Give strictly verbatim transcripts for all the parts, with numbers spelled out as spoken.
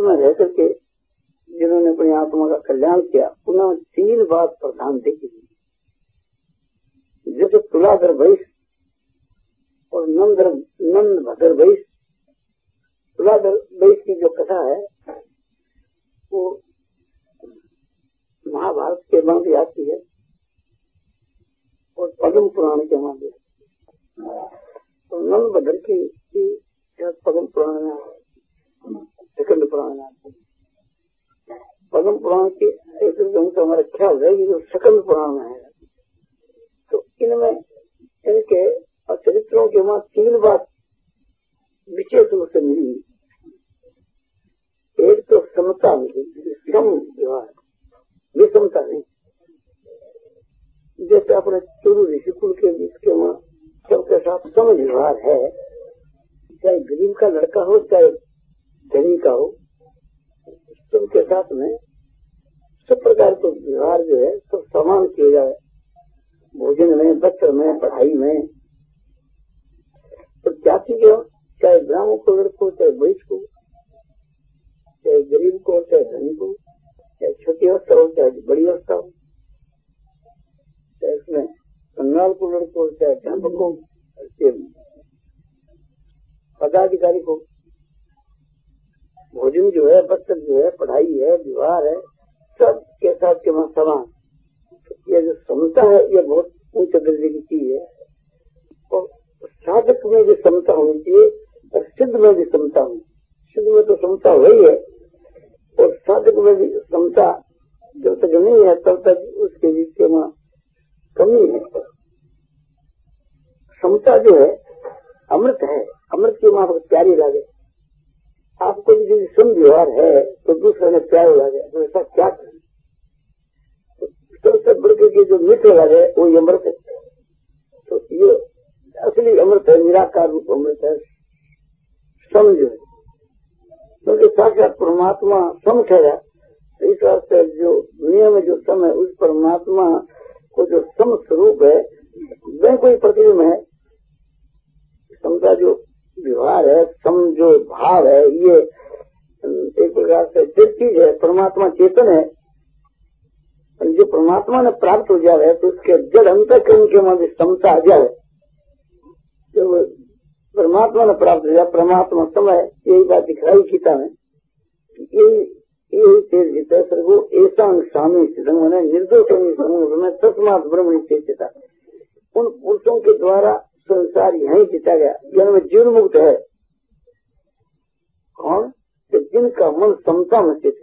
में रह करके जिन्होंने अपनी आत्मा का कल्याण किया, उन्होंने तीन बात प्रधान देखी। जैसे तुलाधर वैश्य और नंदर नंद भद्र वैश्य। तुलाधर वैश्य की जो कथा है वो महाभारत के बाद आती है और पद्म पुराण के बाद आती है। तो नंद भद्र की पद्म पुराण में सेकंड पुराण में आती है। पद्म पुराण की एक तो हमारा ख्याल है जो सेकंड पुराण में है। तो इनमें इनके चरित्रों के वहां तीन बात विशेष रूप से मिली। एक तो समता मिली, सम व्यवहार, विषमता नहीं। जैसे अपने चुरु ऋषिकुल के बीच के वहां सबके साथ सम व्यवहार है, चाहे गरीब का लड़का हो चाहे धनी का हो, सबके साथ में सब प्रकार के व्यवहार जो है सब समान किए जाए, भोजन में, वस्त्र में, पढ़ाई में। तो जाति जो चाहे ब्राह्मण को लड़को, चाहे वैश्य को, चाहे गरीब को, चाहे धनी को, चाहे छोटी अवस्था हो चाहे बड़ी अवस्था हो, चाहे उसमें कंगाल को लड़को, चाहे ढंब को, पदाधिकारी को, भोजन जो है, वस्त्र जो है, पढ़ाई है, व्यवहार है, सब के साथ के वहां समान। ये जो समता है ये बहुत ऊंच दर्जे की चीज है। और साधक में भी समता होनी चाहिए और सिद्ध में भी समता होनी। सिद्ध में तो समता हो ही है और साधक में भी समता जब तक नहीं है तब तक उसके बीच के वहां कमी है। समता जो है अमृत है, अमृत की वहां पर प्यारी लागे। आपको यदि सम व्यवहार है तो दूसरे ने प्यार लागे, तो ऐसा क्या करें? सबसे बढ़ के जो मीठे लगे वो अमृत है। तो ये असली अमृत है, निराकार रूप अमृत है, सम जो है। क्योंकि साक्षात परमात्मा सम ठहरा, इस वास्ते जो दुनिया में जो सम है उस परमात्मा को जो सम स्वरूप है वह कोई प्रतिबिंब है। समता जो व्यवहार है, सम जो भाव है, ये एक प्रकार से जो चीज है, परमात्मा चेतन है। जो परमात्मा ने प्राप्त हो जाए तो उसके जड़ अंतःकरण के मध्य समता आ जाए। जो परमात्मा ने प्राप्त हो जाए, परमात्मा समय, यही बात दिखाई गीता में, यही यही तेज जीता सर्वो ऐसा स्वामी मैंने निर्दोष में तस्मात ब्रह्म चेता। उन पुरुषों के द्वारा संसार यही जीता गया, जिनमें जीवन मुक्त है। कौन? तो जिनका मन समता में स्थित है,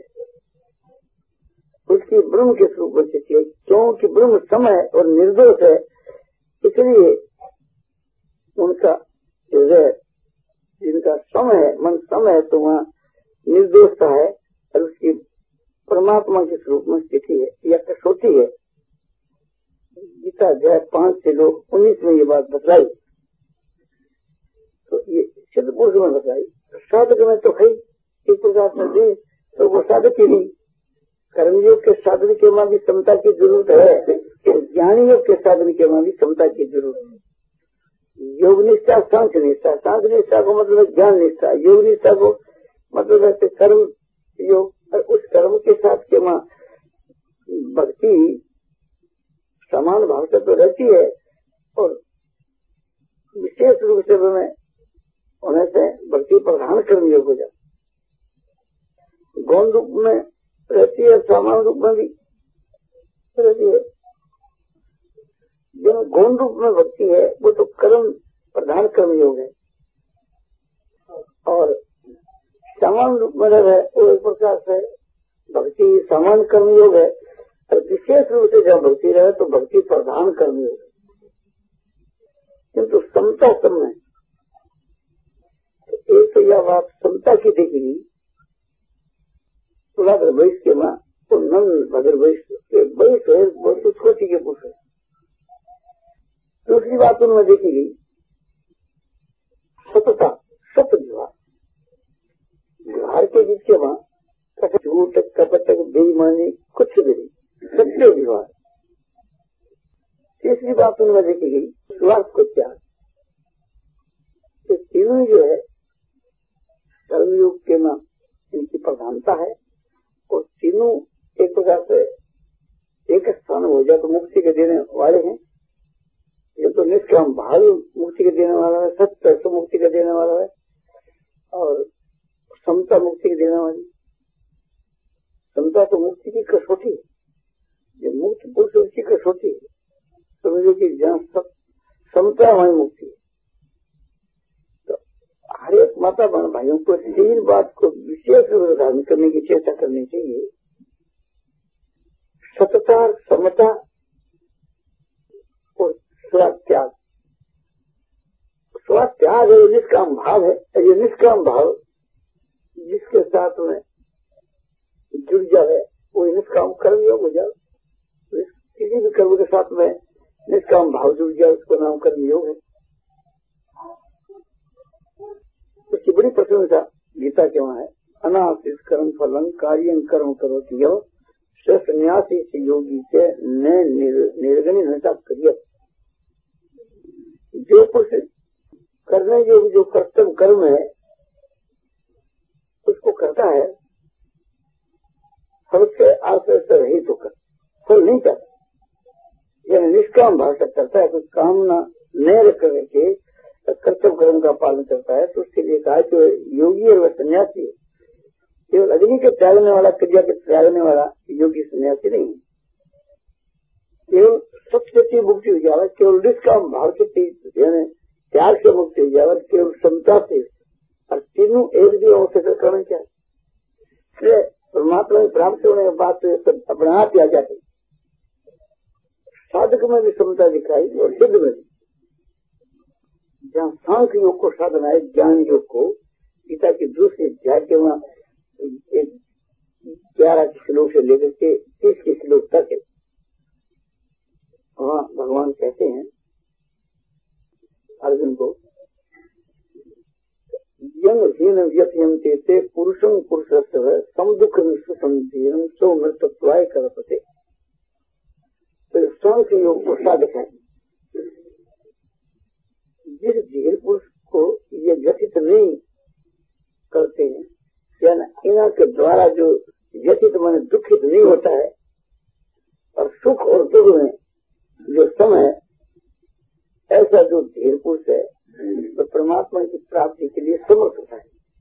उसकी ब्रह्म के स्वरूप में स्थित है। क्योंकि ब्रह्म समय और निर्दोष है, इसलिए उनका हृदय, जिनका समय है, मन समय है, तो वहाँ निर्दोषता है और उसकी परमात्मा के स्वरूप में स्थिति है या कसौटी है। गीता अध्याय पांच से लोग उन्नीस में ये बात बतलाई। तो ये सिद्ध पुरुष में बताई। साधक में तो है एक प्रकार से, तो वो साधक ही नहीं। कर्मयोग के साधन के वहां भी समता की जरूरत है, ज्ञानी योग के साधन के वहां भी समता की जरूरत है। योग निष्ठा, सांख्य निष्ठा, सांख्य निष्ठा को मतलब ज्ञान निष्ठा, योग निष्ठा को मतलब ऐसे कर्म योग, और उस कर्म के साथ के वहां भक्ति समान भाव से तो रहती है और विशेष रूप से हमें होने से भक्ति प्रधान कर्म योग हो जाए। गौण रूप में रहती है, सामान्य रूप में भी रहती है। जो गौण रूप में भक्ति है वो तो कर्म प्रधान कर्म योग है, और सामान्य रूप में रहे वो एक प्रकार से भक्ति सामान्य कर्म योग है, और विशेष रूप से जब भक्ति रहे तो भक्ति प्रधान कर्म योग है। किंतु समता सब में तो एक तो यह बात समता की देखी तुलाधर वैश्य के माँ तो नंद भद्र वैश्य वैश्य है, बहुत छोटी के पुरुष है। दूसरी बात उनमें देखी गई सतता, सत व्यवहार, व्यवहार के बीच के वहां झूठ कपट बेईमानी कुछ भी नहीं, सत्य व्यवहार। तीसरी बात उनमें देखी गई स्वार्थ को त्याग। तो तीनों जो है कर्मयोग के मां इनकी प्रधानता है और तीनों एक प्रकार से एक स्थान हो जाए तो मुक्ति के देने वाले हैं। ये तो निष्काम भाव मुक्ति के देने वाला है, सत्य तो मुक्ति के देने वाला है और समता मुक्ति के देने वाली। समता तो मुक्ति की कसौटी है, ये मुक्त पुरुष उसकी कसौटी है। समझो कि जहाँ सब समता वही मुक्ति है। तो हर एक माता बहन भाइयों को तीन बात को विशेष रूप से धारण करने की चेष्टा करनी चाहिए। सतता, समता और स्वत्याग। स्वत्याग है निष्काम भाव है। ये निष्काम भाव जिसके साथ में जुड़ जाए वो निष्काम कर्म योग हो जाए। किसी भी कर्म के साथ में निष्काम भाव जुड़ जाए उसको नाम कर्म योग है। उसकी बड़ी प्रशंसा गीता के वहां है। अनाशिष कर्म फलम कार्य कर्म करो यो सन्यासी से योगी से निर्गणी नशा करिए। जो कुछ करने योग्य जो कर्तव्य कर्म है उसको करता है, फल के आश्रय से रहित होकर, फल नहीं चाहता, यानी निष्काम भाव से करता है। कुछ कामना न रख करके कर्तव्य कर्म का पालन करता है तो उसके लिए कहा जो योगी और वह सन्यासी है। केवल अग्नि के त्यागने वाला, क्रिया के त्यागने वाला योगी सन्यासी नहीं। केवल सत्य से मुक्ति हो जाए, केवल निष्काम भाव के त्याग से मुक्ति हो जाए, केवल समता से, और तीनों एक भी अवसर करना चाहिए। परमात्मा में प्राप्त होने के बाद तो सब अपने आप ही आ जाते। साधक में भी समता दिखाई और सिद्ध में भी। जहाँ सांख्य योग को साधना है, ज्ञान योग को, गीता की दूसरी अध्याय के वहाँ एक ग्यारह के श्लोक से लेकर के तीस के श्लोक तक है। वहाँ भगवान कहते हैं अर्जुन को, यंग हीन व्यथयन्ते ते पुरुषं पुरुषस्य सम दुख निःसंधीरं सो मृतत्वाय कल्पते। तो सांख्य योग को साधक है। जिस धीर पुरुष को ये व्यथित नहीं करते हैं, यानी इन्हीं के द्वारा जो व्यथित माने दुखित नहीं होता है और सुख और दुख में जो समय, ऐसा जो धीर पुरुष है तो परमात्मा की प्राप्ति के लिए समर्थ होता है।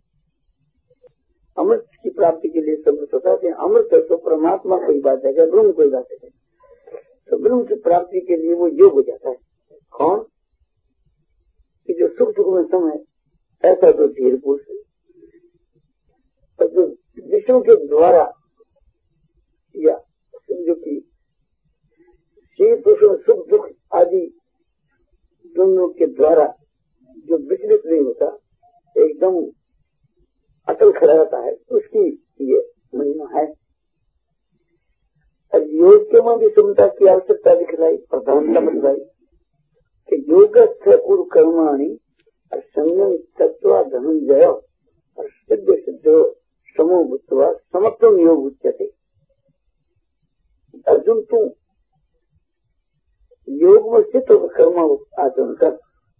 अमृत की प्राप्ति के लिए समर्थ होता है। अमृत है तो परमात्मा कोई बात है, ब्रह्म कोई बात है, तो ब्रह्म की प्राप्ति के लिए वो योग हो जाता है। कौन कि जो सुख दुख में समय, ऐसा जो धीर पुरुष है। तो जो विष्णु के द्वारा या समझो की श्री पुरुषों सुख दुख आदि दोनों के द्वारा जो विचलित नहीं होता, एकदम अटल खड़ा रहता है, उसकी ये महिमा है। और योग के में भी समता की आवश्यकता दिखलाई, प्रधानता बतलाई कि योग पूर्व कर्माणी और संयम तत्व धनंजय और सिद्ध सिद्ध समूह भूतवा समत्वम योग उच्यते। अर्जुन तू योग में चित्त कर्म आचरण कर,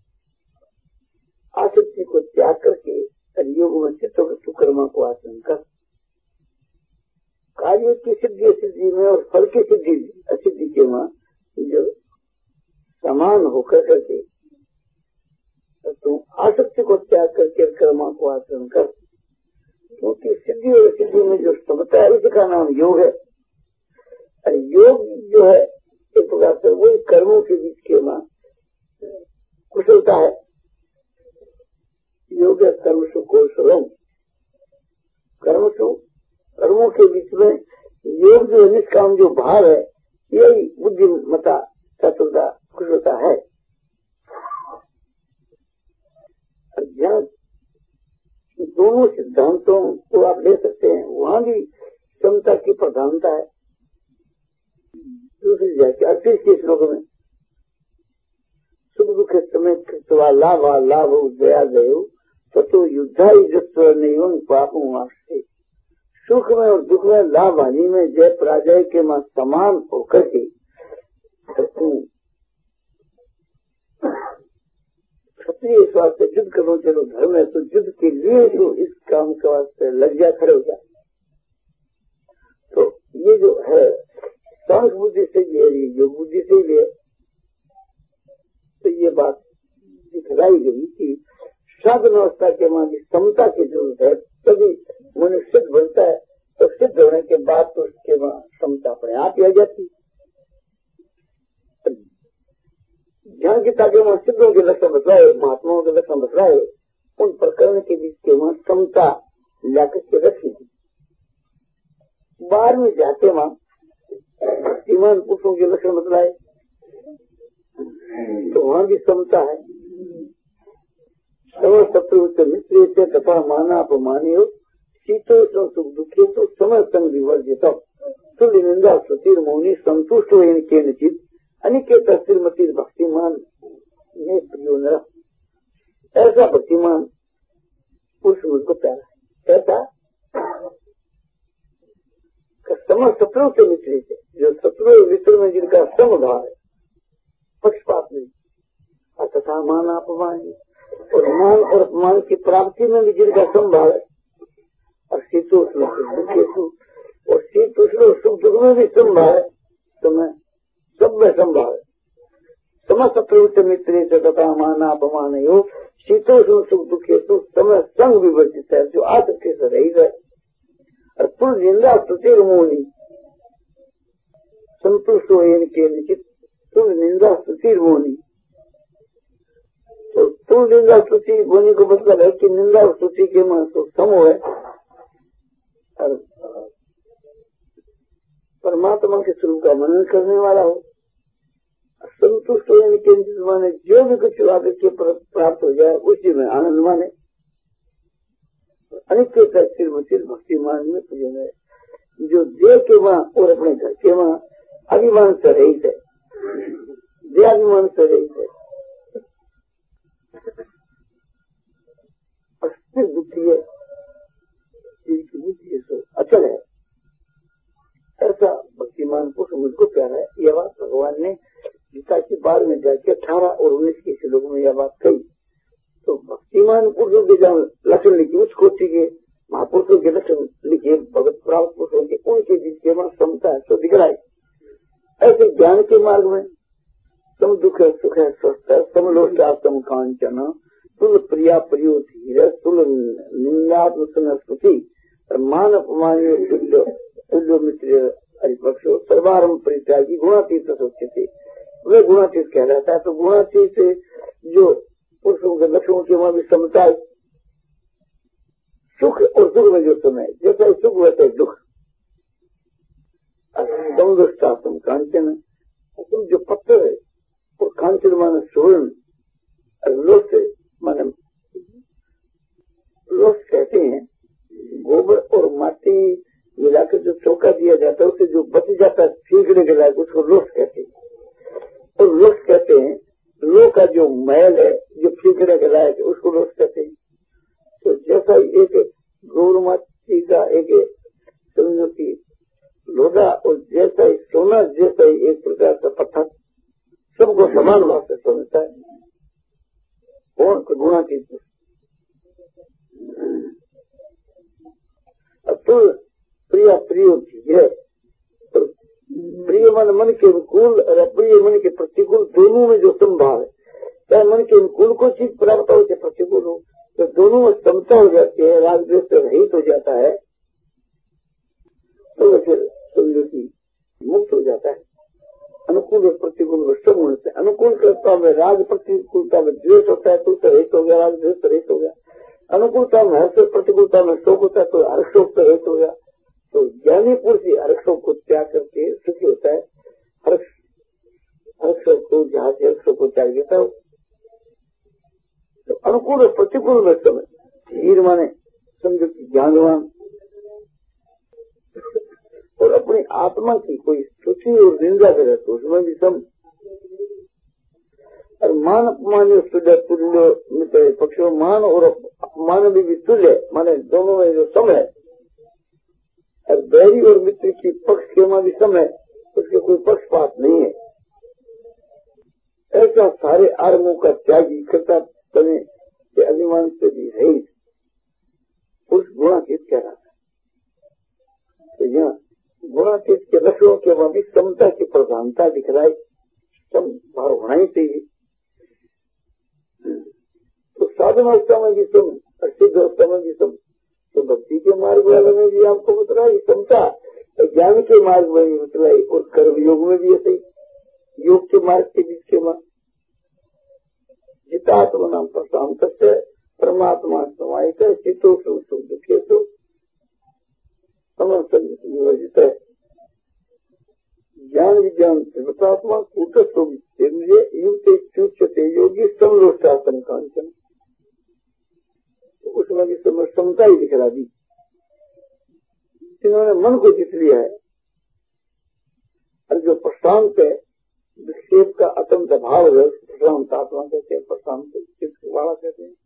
आसक्ति को त्याग करके योग में चित्त कर्म को आचरण कर। कार्य की सिद्धि असिद्धि में और फल की सिद्धि असिद्धि के वहाँ जो समान होकर करके तुम आसक्ति को त्याग करके कर्म को आचरण कर, क्योंकि सिद्धि और सिद्धि में जो समता है उसका नाम योग है। और योग जो है एक प्रकार से वही कर्मों के बीच के वहाँ कुशलता है। योग कर्मसु कौशलम, कर्मसु कर्मों के बीच में योग जो निष्काम जो भाव है, यही बुद्धिमता चतुरता कुशलता है। अध्यात्म दोनों सिद्धांतों को आप ले सकते हैं, वहाँ भी समता की प्रधानता है। दूसरी जाति अड़तीस के श्लोक में सुख दुख समय कृत्वा लाभ लाभ दया दयो तो युद्धा युद्ध नहीं पाप वास्ते। सुख में और दुख में लाभ हानि में जय पराजय के मां समान होकर के इसलिए इस वास्ते युद्ध करो, चलो धर्म है तो युद्ध के लिए तो इस काम के वास्ते लग जा, खड़े हो जा। तो ये जो है सांख बुद्धि से भी है, योग बुद्धि से भी है। तो ये बात दिखलाई गई कि साधन अवस्था के वहां की समता की जरूरत है, तभी मनुष्य सिद्ध बनता है। तो सिद्ध होने के बाद तो उसके वहां समता अपने आप ही आ जाती। ज्ञान की ताकि वहां सिद्धों के लक्षण बतलाए, महात्माओं के लक्षण बतलाए, उन प्रकरण के बीच के वहां समता लाकर के रखी थी। बाहर में जाते वहां भक्तिमान पुरुषों के लक्षण बतलाए तो वहां भी समता है। समय शत्रु मित्र से तथा माना अपमानियो शीतोष्ण सुख दुखे तो समय संग विवर्जित तुल्य निंदा सुतिर मौनी संतुष्ट हो इनके निचित अनिकेत श्रीमती भक्तिमान ने प्रियो न। ऐसा भक्तिमान पुरुष मुझको प्यारा है। ऐसा समय शत्रु के मित्र से, जो शत्रु मित्र में जिनका समभाव है, पक्षपात नहीं, तथा मान अपमान और मान और अपमान की प्राप्ति में भी जिनका समभाव है, और शीतोष्ण दुखेशु और शीतोष्ण सुख दुख में भी संभाव है, तो मैं सब में संभाव है। समय शत्रु मित्र से तथा मान अपमान हो शीतोष्ण सुख दुखेशु समय संग विवर्जित है, जो आसक्ति से रहित है। और तुल निंदा स्तुति मोनी संतुष्ट हो इनके निश्चित तुल निंदा स्तुति मोनी। तो तुल निंदा स्तुति बोनी को मतलब है कि निंदा और स्तुति के मन तो समूह है, और परमात्मा के स्वरूप का मनन करने वाला हो। संतुष्ट हो इनके निश्चित माने जो भी कुछ आगे के प्राप्त हो जाए उसी में आनंद माने। अनित्य श्रीमती भक्तिमान में प्रयोजन है, जो देह के वहां और अपने घर के वहां अभिमान से रहित है, देहाभिमान से रहित है, अस्थिर बुद्धि है, जिनकी बुद्धि सो अचल है। ऐसा भक्तिमान पुरुष मुझको प्यारा है। यह बात भगवान ने गीता की बार में जाके अठारह और उन्नीस के श्लोक में यह बात कही। तो भक्तिमान पुरुषों के जहाँ लक्षण लिखे उस कोटि के महापुरुषों के लक्षण लिखे, भगत प्राप्त पुरुषों के, उनके बीच के वहां समता है तो दिख रहा है। ऐसे ज्ञान के मार्ग में सम दुख है, सुख है, स्वस्थ है, समलोष्टा सम कांचन तुल प्रिया प्रियो धीर तुल निंदात्म स्तुति मान अपमान तुल्य तुल्य मित्र हरिपक्षो सर्वारंभ परित्यागी गुणातीत सोचते। वे गुणातीत कहलाता है। तो गुणातीत से जो पुरुषों के लक्षणों के वहां भी समता है। सुख और दुख में जो समय जैसा सुख वैसा ही दुख। तुम कांचन तुम जो पत्थर है और कांचन माने स्वर्ण, लोस माने लोस कहते हैं गोबर और माटी मिलाकर जो चौका दिया जाता है उससे जो बच जाता है फीकने के लायक उसको लोस कहते हैं। और लोस कहते हैं लो का जो मैल है जो फीकने के लायक है उसको लोस कहते हैं। तो जैसा एक गौर माटी का एक समझो की लोधा और जैसा ही सोना जैसा ही एक प्रकार का पत्थर सबको समान भाव से समझता है। कौन को गुणातीत तो प्रिय प्रिय है। तो प्रिय मन मन के अनुकूल और अप्रिय मन के प्रतिकूल दोनों में जो संभाव है, चाहे मन के अनुकूल को चीज प्राप्त हो चाहे प्रतिकूल हो, तो दोनों में समता हो जाती है, राग द्वेष से रहित हो जाता है, तो फिर समझो की मुक्त हो जाता है। अनुकूल और प्रतिकूल सब होने से अनुकूल करता में राग, प्रतिकूलता में द्वेष होता है तो उससे रहित हो गया, राग द्वेष से रहित हो गया। अनुकूलता में हर्ष, प्रतिकूलता में शोक होता है तो हर्ष शोक से रहित हो गया। तो ज्ञानी पुरुष ही हर्ष शोक को त्याग करके सुखी होता है। हर्ष हर्ष शोक को जहाँ से हर्ष शोक को त्याग देता है। तो अनुकूल और प्रतिकूल में समय धीर माने समझो की ज्ञानवान और अपनी आत्मा की कोई स्तुति और निंदा करे तो उसमें भी सम। और मान अपमान तुल्य तुल्य मित्र पक्षों मान और अपमान भी, भी तुल्य माने दोनों में जो सम है। और बैरी और मित्र की पक्ष के वहां भी सम है, उसके कोई पक्षपात नहीं है। ऐसा सारे आर्मों का त्यागी करता बने के अभिमान से भी रहित पुरुष गुणातीत कह रहा है। तो यहाँ गुणातीत के लक्षणों के बाद भी समता की प्रधानता दिखलाई, सम भाव होना ही चाहिए। तो साधन अवस्था में भी सम, सिद्ध अवस्था में भी सम। तो भक्ति के मार्ग वाले में भी आपको बतलाई समता, ज्ञान के मार्ग में भी बतलाई, और कर्म योग में भी ऐसे ही, योग के मार्ग के बीच के मार्ग जितात्मा नाम प्रशांत से परमात्मा समाहित है, चितो सुख दुखे सुख समर्जित है। ज्ञान विज्ञान देवतात्मा कूटस्थ युक्ते योगी समलोष्टासन कांचन। तो उसमें भी समता ही दिखला दी। जिन्होंने मन को जीत लिया है, और जो प्रशांत है, विक्षेप का अतंत भाव है, प्रशांत आत्मा कहते हैं, प्रशांत वाला कहते हैं।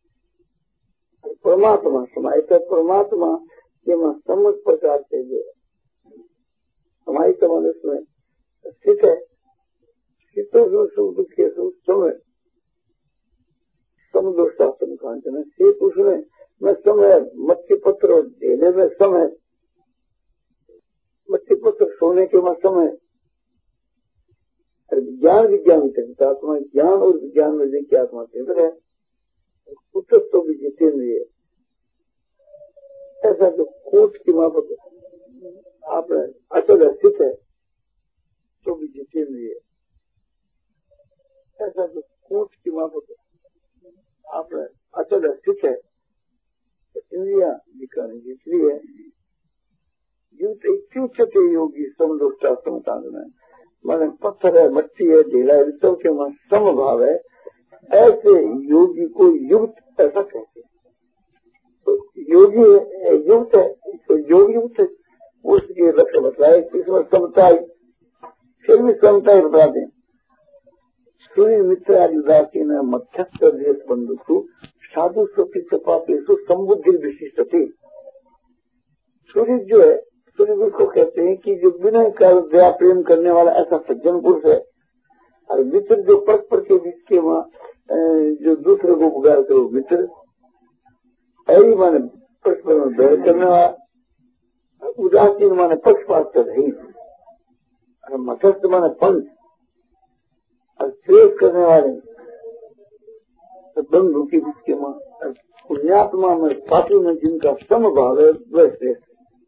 परमात्मा समाहित है, परमात्मा के वहाँ समस्त प्रकार से जो समाहित मनुष्य में स्थित है, चित्तो सुख दुखे सुख समय समदोषासन कांचन से उसमें मैं समय मत्स्य पत्र ढेले में समय, मत्स्य पत्र सोने के वहाँ समय, ज्ञान विज्ञान आत्मा, ज्ञान और विज्ञान में देखिए आत्मा केंद्र है, कुटस्थ तो भी जितेंद्रिय। ऐसा जो कोट की माफक आपने अचल स्थित है तो भी जितेंद्रिय। ऐसा जो कोट की माफक आपने अचल स्थित है तो इंद्रिया दिखाने की, इसलिए युक्त योगी समदोष्टा समतान में माने पत्थर है, मट्टी है, ढीला है, सबके वहाँ समभाव है, ऐसे योगी को युक्त ऐसा कहते हैं। तो योगी है, युक्त है, तो योग युक्त है, उसके लक्ष्य बतलाए, इसमें समता, फिर भी समता ही बता दें। सूर्य मित्र आदिदासी न मध्यस्थ देश बंधु साधु स्वपी पापेशु संबुद्धि विशिष्ट थी। सूर्य जो है, सूर्य को कहते हैं कि जो बिना काल दया प्रेम करने वाला ऐसा सज्जन पुरुष है, और मित्र जो परस्पर के बीच के वहाँ जो दूसरे को पुकार करो मित्र, ऐसी माने परस्पर में बैर करने वाला, उदासीन माने पक्षपात से रही, मध्यस्थ माने पंथ, और श्रेष्ठ करने वाले बंधु के बीच के वहाँ पुण्यात्मा में पापी में जिनका समभाव है वह श्रेष्ठ,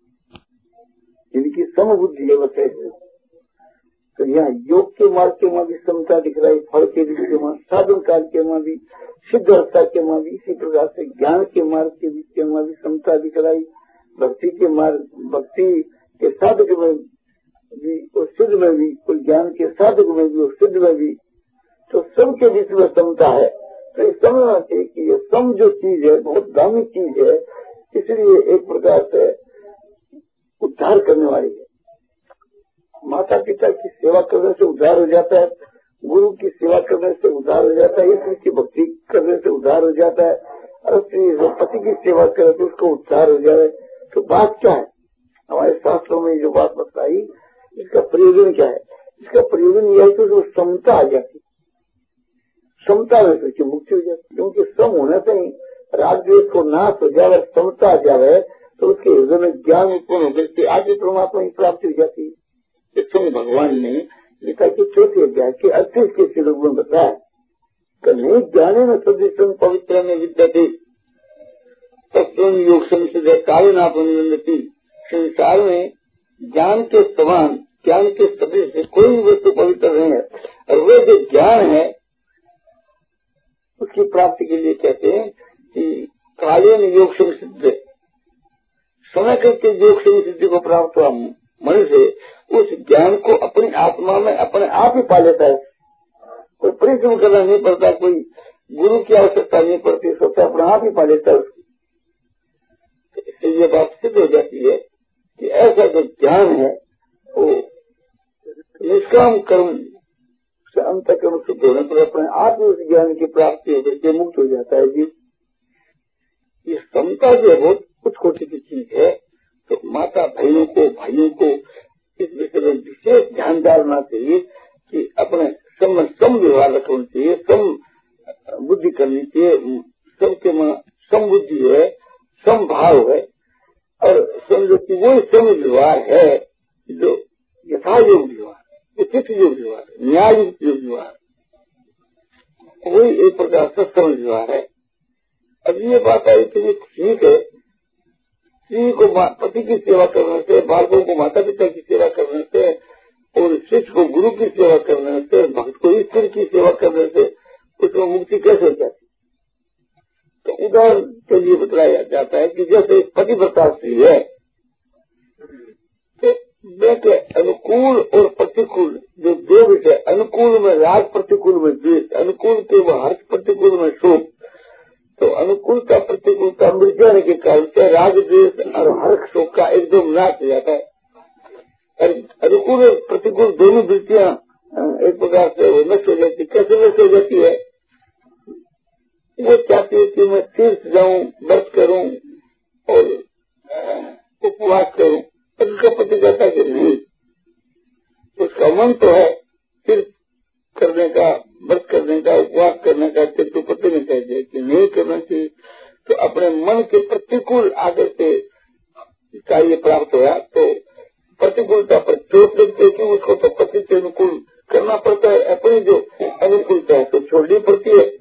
जिनकी समबुद्धि है वह श्रेष्ठ। तो यहाँ योग के मार्ग के वहाँ भी समता दिख रही, फल के बीच के वहाँ, साधन काल के वहाँ भी, सिद्ध अवस्था के वहाँ भी, इसी प्रकार से ज्ञान के मार्ग के बीच के वहाँ भी समता दिख रही, भक्ति के मार्ग, भक्ति के साधक में भी और सिद्ध में भी, और ज्ञान के साधक में भी और सिद्ध में भी, तो सबके बीच में समता है। तो ये समझना चाहिए कि ये सम जो चीज है बहुत दामी चीज है, इसलिए एक प्रकार से उद्धार करने वाली है। माता पिता की सेवा करने से उद्धार हो जाता है, गुरु की सेवा करने से उद्धार हो जाता है, ईश्वर की भक्ति करने से उद्धार हो जाता है, और पति की सेवा करे तो उसको उद्धार हो जाए। तो बात क्या है, हमारे शास्त्रों में जो बात बताई, इसका प्रयोजन क्या है? इसका प्रयोजन यह है कि उसमें समता आ जाती, समता में उसकी मुक्ति हो जाती, क्योंकि सम होने से ही राजद्वेष को नाश हो जाए, समता आ जाए तो उसके हृदय में ज्ञान उत्पन्न होकर के आगे परमात्मा की प्राप्ति हो जाती है। इसमें भगवान ने लिखा कि चौथे अध्याय के अड़तीस के श्लोक में बताया कि नहीं ज्ञाने में सदृशं पवित्र में विद्यते तत्व योग संसिद्ध काले नापनिवंदति। संसार में ज्ञान के समान, ज्ञान के सदृश कोई वस्तु पवित्र नहीं है, और वो जो ज्ञान है उसकी प्राप्ति के लिए कहते हैं कि कालीन योग संसिद्ध, समय करके योग संसिद्धि को प्राप्त हुआ मनुष्य उस ज्ञान को अपनी आत्मा में अपने आप ही पा लेता है। कोई परिश्रम करना नहीं पड़ता, कोई गुरु की आवश्यकता नहीं पड़ती, सोचा अपने आप ही पा लेता है उसको। इससे ये बात सिद्ध हो जाती है कि ऐसा जो ज्ञान है वो निष्काम कर्म से अंतःकरण सिद्ध होने पर अपने आप ही उस ज्ञान की प्राप्ति होकर के मुक्त हो जाता है। जी ये समता जो है बहुत कुछ कोटि की चीज है। तो माता भाइयों को भाइयों को इस विषय में विशेष ध्यान डालना चाहिए कि अपने सम सम व्यवहार रखना चाहिए, सम बुद्धि समबुद्धि करनी चाहिए। सबके मन समबुद्धि है, समभाव है, और समझो कि वही सम व्यवहार है जो यथा योग व्यवहार, उचित योग व्यवहार, न्याय युक्त योग व्यवहार, वही एक प्रकार से सम व्यवहार है। अब ये बात आई कि ठीक है, स्त्री को पति की सेवा करने से, बालकों को माता पिता की सेवा करने से, और शिष्य को गुरु की सेवा करने से, भक्त को ईश्वर की सेवा करने से उसमें मुक्ति कैसे हो जाती? तो उदाहरण के लिए बताया जाता है कि जैसे पतिव्रता स्त्री है, तो अनुकूल और प्रतिकूल जो दो विषय, अनुकूल में राग, प्रतिकूल में द्वेष, अनुकूल के वो हर्ष, प्रतिकूल में शोक, तो अनुकूलता प्रतिकूलता मिल जाने के कारण से राग, द्वेष और हर्ष, शोक का एकदम नाश हो जाता है। अनुकूल और प्रतिकूल दोनों वृत्तियां एक प्रकार से वो नष्ट हो जाती। कैसे नष्ट हो जाती है? वो चाहती है कि मैं तीर्थ जाऊं, व्रत करूं और उपवास करूं, उसका पति कहता है कि नहीं, उसका मन तो है तीर्थ करने का, व्रत करने का, उपवास करने का, तो पति ने कह दिया कि नहीं करना चाहिए। तो अपने मन के प्रतिकूल आगे से कार्य प्राप्त हुआ तो प्रतिकूलता पर चोट लगती है कि उसको तो पति से अनुकूल करना पड़ता है, अपनी जो अनुकूलता है तो छोड़नी पड़ती है।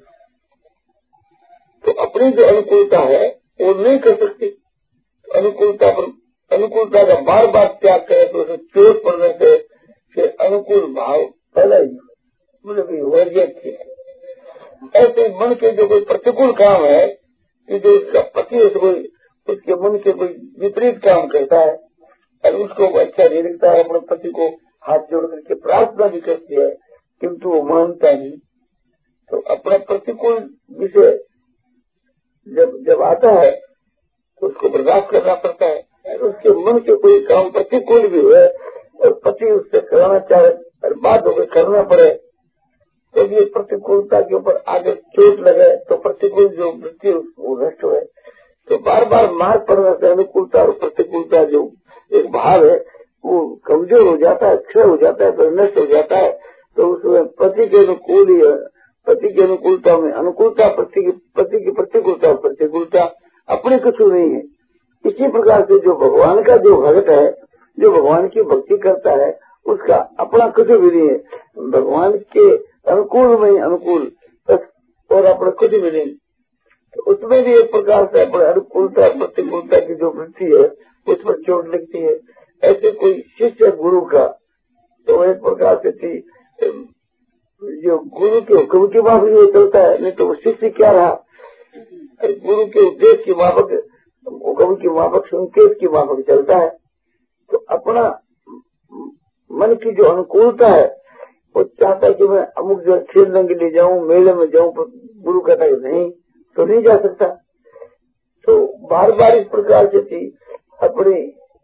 तो अपनी जो अनुकूलता है वो नहीं कर सकती। तो अनुकूलता पर अनुकूलता का बार बार त्याग करे तो उसे चोट पड़ने से फिर अनुकूल भाव पहला ही मुझे भी वर्जित किया। ऐसे मन के जो कोई प्रतिकूल काम है कि जो उसका पति उसको उसके मन के कोई विपरीत काम करता है और उसको अच्छा नहीं लगता है, अपने पति को हाथ जोड़ करके प्रार्थना भी करती है किंतु वो मानता नहीं। तो अपना प्रतिकूल विषय जब जब आता है तो उसको बर्दाश्त करना पड़ता है। उसके मन के कोई काम प्रतिकूल भी हुए और पति उससे कराना चाहे और बाद होकर करना पड़े तो ये प्रतिकूलता के ऊपर आगे चोट लगे तो प्रतिकूल जो वृत्ति वो नष्ट हुए। तो बार बार मार पड़ने से अनुकूलता और प्रतिकूलता जो एक भाव है वो कमजोर हो जाता है, क्षय हो जाता है, तो नष्ट हो जाता है। तो उसमें पति के अनुकूल ही पति की अनुकूलता में अनुकूलता, पति की पति की प्रतिकूलता और प्रतिकूलता अपने कुछ नहीं है। इसी प्रकार से जो भगवान का जो भक्त है, जो भगवान की भक्ति करता है, उसका अपना कुछ भी नहीं है। भगवान के अनुकूल में ही अनुकूल और अपना कुछ भी नहीं। तो उसमें भी एक प्रकार से अपने अनुकूलता प्रतिकूलता की जो वृत्ति है उस पर चोट लगती है। ऐसे कोई शिष्य गुरु का तो एक प्रकार से थी जो गुरु के हुक्म की माफक ये चलता है, नहीं तो वो शिष्य क्या रहा। गुरु के उद्देश्य की माफक, हुक्म की माफक, संकेत की माफक चलता है। तो अपना मन की जो अनुकूलता है वो चाहता है कि मैं अमुक जो खेलने के लिए जाऊं, मेले में जाऊं, पर गुरु कहता है नहीं तो नहीं जा सकता। तो बार बार इस प्रकार से थी अपनी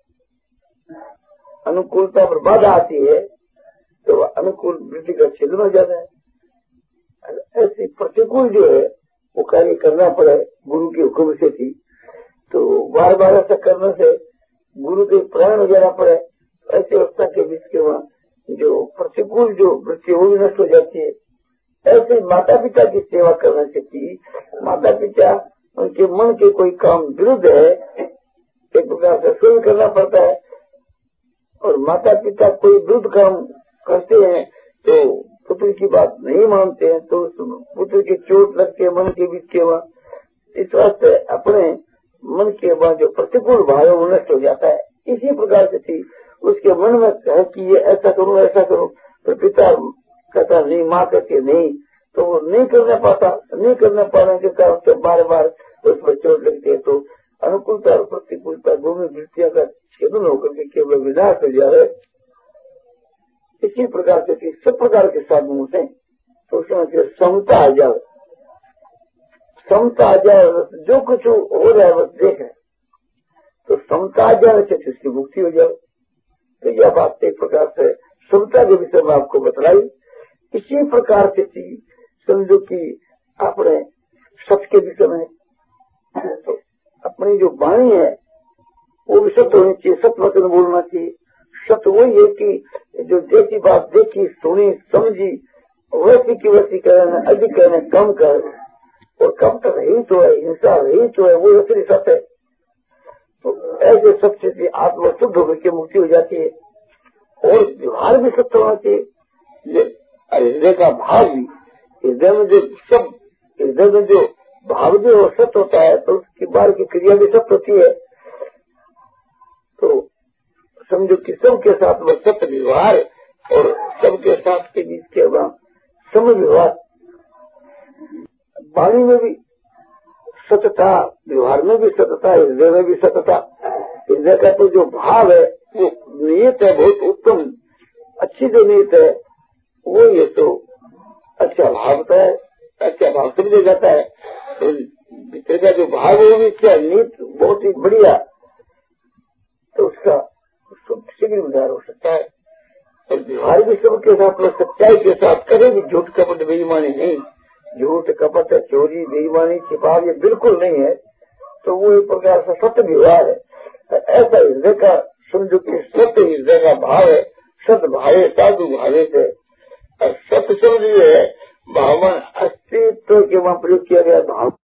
अनुकूलता पर बाधा आती है तो अनुकूल वृत्ति का छिद्र हो जाता है। ऐसी प्रतिकूल जो है वो कार्य करना पड़े गुरु के हुक्म से थी। तो बार बार ऐसा करने से गुरु के प्राण हो जाना पड़े। ऐसी अवस्था के बीच के वहाँ जो प्रतिकूल जो वृत्ति वो भी नष्ट हो जाती है। ऐसे माता पिता की सेवा करने से थी, माता पिता उनके मन के कोई काम विरुद्ध है एक प्रकार से स्वयं करना पड़ता है। और माता पिता कोई विरुद्ध काम करते हैं तो पुत्र की बात नहीं मानते हैं तो पुत्र की चोट लगती है मन के बीच के वहाँ। इस वास्ते अपने मन के वहाँ जो प्रतिकूल भाव वो नष्ट हो जाता है। इसी प्रकार से थी उसके मन में है कि ये ऐसा करूँ ऐसा करूँ, तो पिता कहता नहीं, माँ कहती नहीं, तो वो नहीं करने पाता। नहीं करने पाने के कारण से बार बार उस पर चोट लगती है। तो अनुकूलता और प्रतिकूलता दोनों वृत्तियों का छेदन होकर के केवल विनाश हो जाए। इसी प्रकार से सब प्रकार के साधनों से तो उसमें समता आ जाए, समता आ जाए, जो कुछ हो रहा है बस देख है तो समता आ जाने से उसकी मुक्ति हो जाए। तो यह बात एक प्रकार से समता के विषय में आपको बतलाई। इसी प्रकार से समझो कि अपने सत्य के विषय में तो अपनी जो वाणी है वो भी सत्य होनी चाहिए, सत्य वचन बोलना चाहिए। सत्य वही है कि जो जैसी बात देखी, सुनी, समझी वैसी की वैसी कहना, अधिक कहना, कम कर, और कपट रहित हो है, हिंसा रहित हो है, वो असली सत्य है। तो ऐसे सत्य से आत्मा शुद्ध होकर के मुक्ति हो जाती है। और व्यवहार भी सत्य होना चाहिए, हृदय का भाव भी, हृदय में जो सब हृदय में जो भाव जो सत्य होता है तो उसकी बाहर की क्रिया भी सत्य होती है। तो समझो कि सबके साथ वह सत्य व्यवहार और सबके साथ के बीच के समय व्यवहार, वाणी में भी सत्यता, व्यवहार में भी सत्यता, हृदय में भी सत्यता। हृदय का तो जो भाव है वो नियत है, बहुत उत्तम अच्छी जो नियत है वो ये तो अच्छा भाव होता है, अच्छा भाव समझा जाता है। तो भीतर का जो भाव है वो भी क्या नियत बहुत ही बढ़िया, तो उसका शीघ्र उद्धार हो सकता है। और व्यवहार भी सबके साथ में सच्चाई के साथ करेगी, झूठ कपट बेईमानी नहीं, झूठ कपट चोरी बेईमानी छिपाव ये बिल्कुल नहीं है। तो वो एक प्रकार से सत्य व्यवहार है। ऐसा हृदय का समझो कि सत्य हृदय का भाव है, सत्य भावे साधु भावे से। सत्य समझ है भावना अस्तित्व के वहां प्रयोग किया गया भाव।